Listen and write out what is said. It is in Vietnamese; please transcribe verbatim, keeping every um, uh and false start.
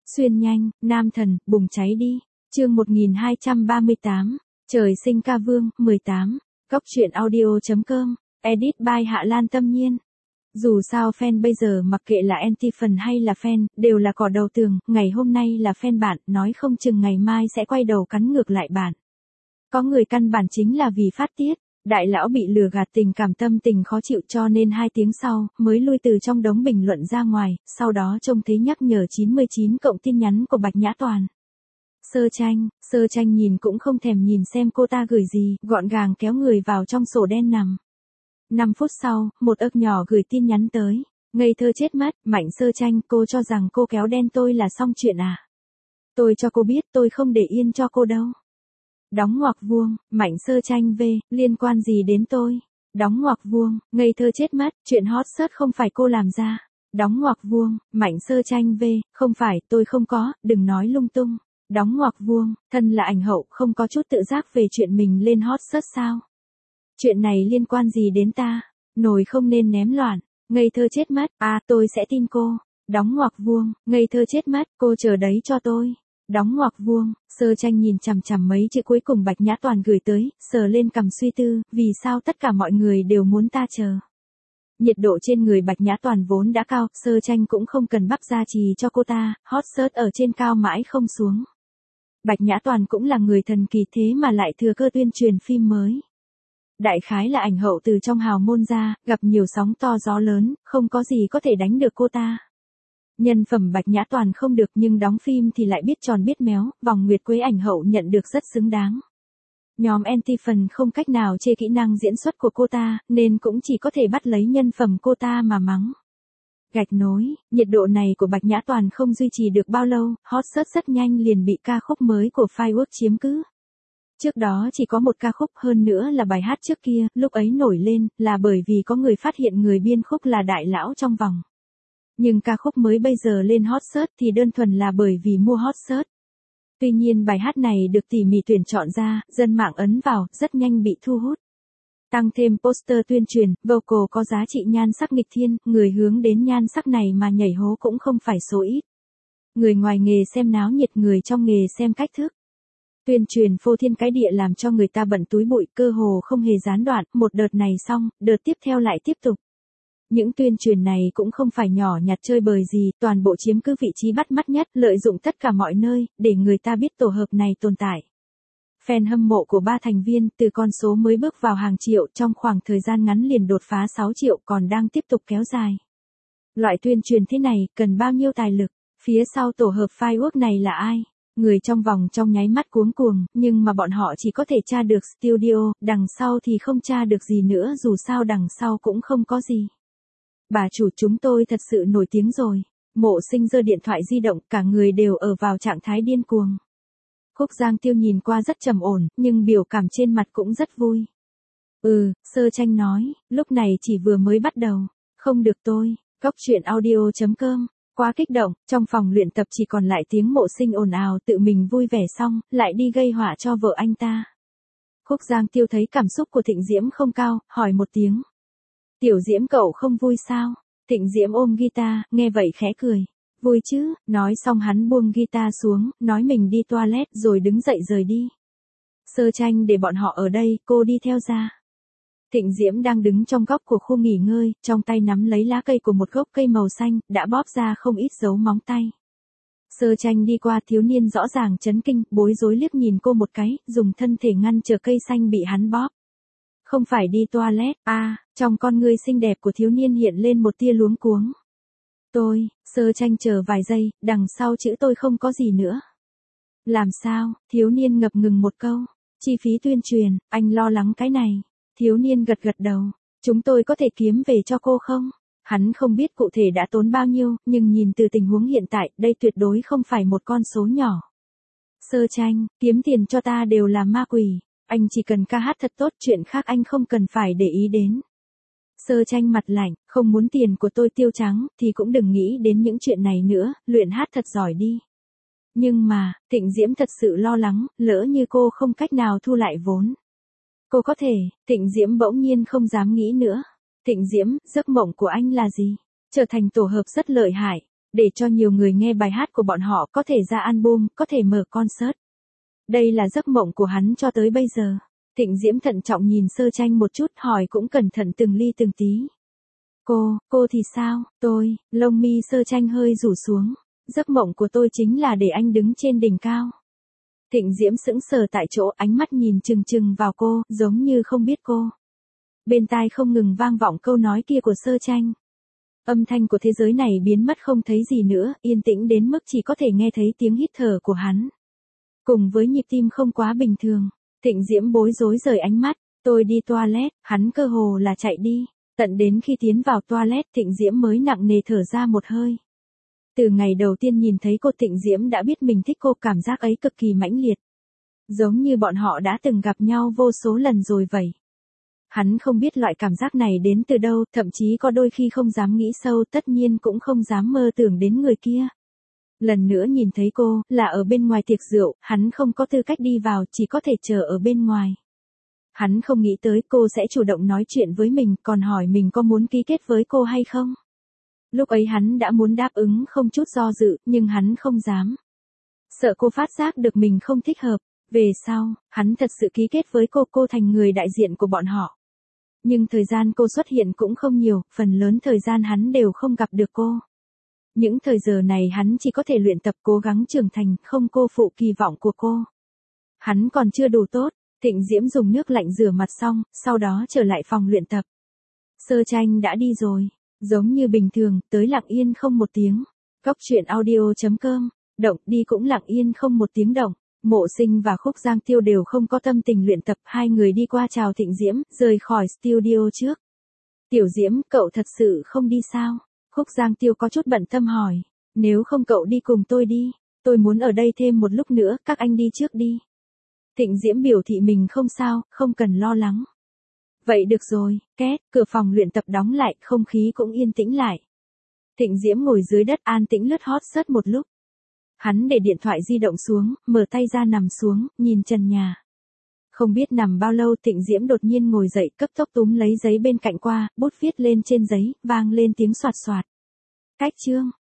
Xuyên nhanh, nam thần, bùng cháy đi. Chương một nghìn hai trăm ba mươi tám, trời sinh ca vương, mười tám. Góc truyện audio chấm com, edit by Hạ Lan Tâm Nhiên. Dù sao fan bây giờ mặc kệ là anti-fan hay là fan, đều là cỏ đầu tường, ngày hôm nay là fan bạn, nói không chừng ngày mai sẽ quay đầu cắn ngược lại bạn. Có người căn bản chính là vì phát tiết, đại lão bị lừa gạt tình cảm tâm tình khó chịu cho nên hai tiếng sau, mới lui từ trong đống bình luận ra ngoài, sau đó trông thấy nhắc nhở chín mươi chín cộng tin nhắn của Bạch Nhã Toàn. Sơ tranh, sơ tranh nhìn cũng không thèm nhìn xem cô ta gửi gì, gọn gàng kéo người vào trong sổ đen nằm. năm phút sau, một ức nhỏ gửi tin nhắn tới. Ngây thơ chết mất, Mạnh Sơ Tranh, cô cho rằng cô kéo đen tôi là xong chuyện à? Tôi cho cô biết tôi không để yên cho cô đâu. Đóng ngoặc vuông, Mạnh Sơ Tranh V, liên quan gì đến tôi? Đóng ngoặc vuông, ngây thơ chết mất, chuyện hot search không phải cô làm ra. Đóng ngoặc vuông, Mạnh Sơ Tranh V, không phải, tôi không có, đừng nói lung tung. Đóng ngoặc vuông, thân là ảnh hậu không có chút tự giác về chuyện mình lên hot search sao? Chuyện này liên quan gì đến ta? Nồi không nên ném loạn. Ngây thơ chết mất, à tôi sẽ tin cô. Đóng ngoặc vuông, ngây thơ chết mất, cô chờ đấy cho tôi. Đóng ngoặc vuông, Sơ Tranh nhìn chằm chằm mấy chữ cuối cùng Bạch Nhã Toàn gửi tới, sờ lên cằm suy tư, vì sao tất cả mọi người đều muốn ta chờ. Nhiệt độ trên người Bạch Nhã Toàn vốn đã cao, Sơ Tranh cũng không cần bắp gia trì cho cô ta, hot search ở trên cao mãi không xuống. Bạch Nhã Toàn cũng là người thần kỳ thế mà lại thừa cơ tuyên truyền phim mới. Đại khái là ảnh hậu từ trong hào môn ra, gặp nhiều sóng to gió lớn, không có gì có thể đánh được cô ta. Nhân phẩm Bạch Nhã Toàn không được nhưng đóng phim thì lại biết tròn biết méo, vòng nguyệt quế ảnh hậu nhận được rất xứng đáng. Nhóm anti-fan không cách nào chê kỹ năng diễn xuất của cô ta, nên cũng chỉ có thể bắt lấy nhân phẩm cô ta mà mắng. Gạch nối, nhiệt độ này của Bạch Nhã Toàn không duy trì được bao lâu, hot search rất nhanh liền bị ca khúc mới của Firework chiếm cứ. Trước đó chỉ có một ca khúc, hơn nữa là bài hát trước kia, lúc ấy nổi lên, là bởi vì có người phát hiện người biên khúc là đại lão trong vòng. Nhưng ca khúc mới bây giờ lên hot search thì đơn thuần là bởi vì mua hot search. Tuy nhiên bài hát này được tỉ mỉ tuyển chọn ra, dân mạng ấn vào, rất nhanh bị thu hút. Tăng thêm poster tuyên truyền, vocal có giá trị nhan sắc nghịch thiên, người hướng đến nhan sắc này mà nhảy hố cũng không phải số ít. Người ngoài nghề xem náo nhiệt, người trong nghề xem cách thức. Tuyên truyền phô thiên cái địa làm cho người ta bận túi bụi, cơ hồ không hề gián đoạn, một đợt này xong, đợt tiếp theo lại tiếp tục. Những tuyên truyền này cũng không phải nhỏ nhặt chơi bời gì, toàn bộ chiếm cứ vị trí bắt mắt nhất, lợi dụng tất cả mọi nơi, để người ta biết tổ hợp này tồn tại. Fan hâm mộ của ba thành viên, từ con số mới bước vào hàng triệu, trong khoảng thời gian ngắn liền đột phá sáu triệu, còn đang tiếp tục kéo dài. Loại tuyên truyền thế này, cần bao nhiêu tài lực? Phía sau tổ hợp Firework này là ai? Người trong vòng trong nháy mắt cuống cuồng, nhưng mà bọn họ chỉ có thể tra được studio, đằng sau thì không tra được gì nữa, dù sao đằng sau cũng không có gì. Bà chủ, chúng tôi thật sự nổi tiếng rồi. Mộ Sinh giơ điện thoại di động, cả người đều ở vào trạng thái điên cuồng. Khúc Giang Tiêu nhìn qua rất trầm ổn, nhưng biểu cảm trên mặt cũng rất vui. Ừ, Sơ Tranh nói, lúc này chỉ vừa mới bắt đầu. Không được tôi, góc truyện audio chấm com. Quá kích động, trong phòng luyện tập chỉ còn lại tiếng Mộ Sinh ồn ào, tự mình vui vẻ xong, lại đi gây họa cho vợ anh ta. Khúc Giang Tiêu thấy cảm xúc của Thịnh Diễm không cao, hỏi một tiếng. Tiểu Diễm cậu không vui sao? Thịnh Diễm ôm guitar, nghe vậy khẽ cười. Vui chứ, nói xong hắn buông guitar xuống, nói mình đi toilet rồi đứng dậy rời đi. Sơ Tranh để bọn họ ở đây, cô đi theo ra. Thịnh Diễm đang đứng trong góc của khu nghỉ ngơi, trong tay nắm lấy lá cây của một gốc cây màu xanh, đã bóp ra không ít dấu móng tay. Sơ Tranh đi qua, thiếu niên rõ ràng chấn kinh, bối rối liếc nhìn cô một cái, dùng thân thể ngăn trở cây xanh bị hắn bóp. Không phải đi toilet, à, trong con ngươi xinh đẹp của thiếu niên hiện lên một tia luống cuống. Tôi, Sơ Tranh chờ vài giây, đằng sau chữ tôi không có gì nữa. Làm sao, thiếu niên ngập ngừng một câu. Chi phí tuyên truyền, anh lo lắng cái này. Thiếu niên gật gật đầu. Chúng tôi có thể kiếm về cho cô không? Hắn không biết cụ thể đã tốn bao nhiêu, nhưng nhìn từ tình huống hiện tại, đây tuyệt đối không phải một con số nhỏ. Sơ Tranh, kiếm tiền cho ta đều là ma quỷ. Anh chỉ cần ca hát thật tốt, chuyện khác anh không cần phải để ý đến. Sơ Tranh mặt lạnh, không muốn tiền của tôi tiêu trắng, thì cũng đừng nghĩ đến những chuyện này nữa, luyện hát thật giỏi đi. Nhưng mà, Thịnh Diễm thật sự lo lắng, lỡ như cô không cách nào thu lại vốn. Cô có thể, Thịnh Diễm bỗng nhiên không dám nghĩ nữa. Thịnh Diễm, giấc mộng của anh là gì? Trở thành tổ hợp rất lợi hại. để cho nhiều người nghe bài hát của bọn họ, có thể ra album, có thể mở concert. Đây là giấc mộng của hắn cho tới bây giờ. Thịnh Diễm thận trọng nhìn Sơ Tranh một chút, hỏi cũng cẩn thận từng ly từng tí. Cô, cô thì sao? Tôi, lông mi Sơ Tranh hơi rủ xuống. Giấc mộng của tôi chính là để anh đứng trên đỉnh cao. Thịnh Diễm sững sờ tại chỗ, ánh mắt nhìn chừng chừng vào cô, giống như không biết cô. Bên tai không ngừng vang vọng câu nói kia của Sơ Tranh. Âm thanh của thế giới này biến mất không thấy gì nữa, yên tĩnh đến mức chỉ có thể nghe thấy tiếng hít thở của hắn. Cùng với nhịp tim không quá bình thường, Thịnh Diễm bối rối rời ánh mắt, tôi đi toilet, hắn cơ hồ là chạy đi. Tận đến khi tiến vào toilet, Thịnh Diễm mới nặng nề thở ra một hơi. Từ ngày đầu tiên nhìn thấy cô, Thịnh Diễm đã biết mình thích cô, cảm giác ấy cực kỳ mãnh liệt. Giống như bọn họ đã từng gặp nhau vô số lần rồi vậy. Hắn không biết loại cảm giác này đến từ đâu, thậm chí có đôi khi không dám nghĩ sâu, tất nhiên cũng không dám mơ tưởng đến người kia. Lần nữa nhìn thấy cô, là ở bên ngoài tiệc rượu, hắn không có tư cách đi vào, chỉ có thể chờ ở bên ngoài. Hắn không nghĩ tới cô sẽ chủ động nói chuyện với mình, còn hỏi mình có muốn ký kết với cô hay không. Lúc ấy hắn đã muốn đáp ứng không chút do dự, nhưng hắn không dám. Sợ cô phát giác được mình không thích hợp. Về sau, hắn thật sự ký kết với cô, cô thành người đại diện của bọn họ. Nhưng thời gian cô xuất hiện cũng không nhiều, phần lớn thời gian hắn đều không gặp được cô. Những thời giờ này hắn chỉ có thể luyện tập, cố gắng trưởng thành, không cô phụ kỳ vọng của cô. Hắn còn chưa đủ tốt. Thịnh Diễm dùng nước lạnh rửa mặt xong, sau đó trở lại phòng luyện tập. Sơ Tranh đã đi rồi. Giống như bình thường, tới lặng yên không một tiếng. Góc truyện audio chấm com, động đi cũng lặng yên không một tiếng động. Mộ Sinh và Khúc Giang Tiêu đều không có tâm tình luyện tập, hai người đi qua chào Thịnh Diễm, rời khỏi studio trước. Tiểu Diễm, cậu thật sự không đi sao? Khúc Giang Tiêu có chút bận tâm hỏi. Nếu không cậu đi cùng tôi đi, tôi muốn ở đây thêm một lúc nữa, các anh đi trước đi. Thịnh Diễm biểu thị mình không sao, không cần lo lắng. Vậy được rồi, két, cửa phòng luyện tập đóng lại, không khí cũng yên tĩnh lại. Thịnh Diễm ngồi dưới đất an tĩnh lướt hot search một lúc. Hắn để điện thoại di động xuống, mở tay ra nằm xuống, nhìn trần nhà. Không biết nằm bao lâu, Thịnh Diễm đột nhiên ngồi dậy, cấp tốc túm lấy giấy bên cạnh qua, bút viết lên trên giấy, vang lên tiếng soạt soạt. Cách chương.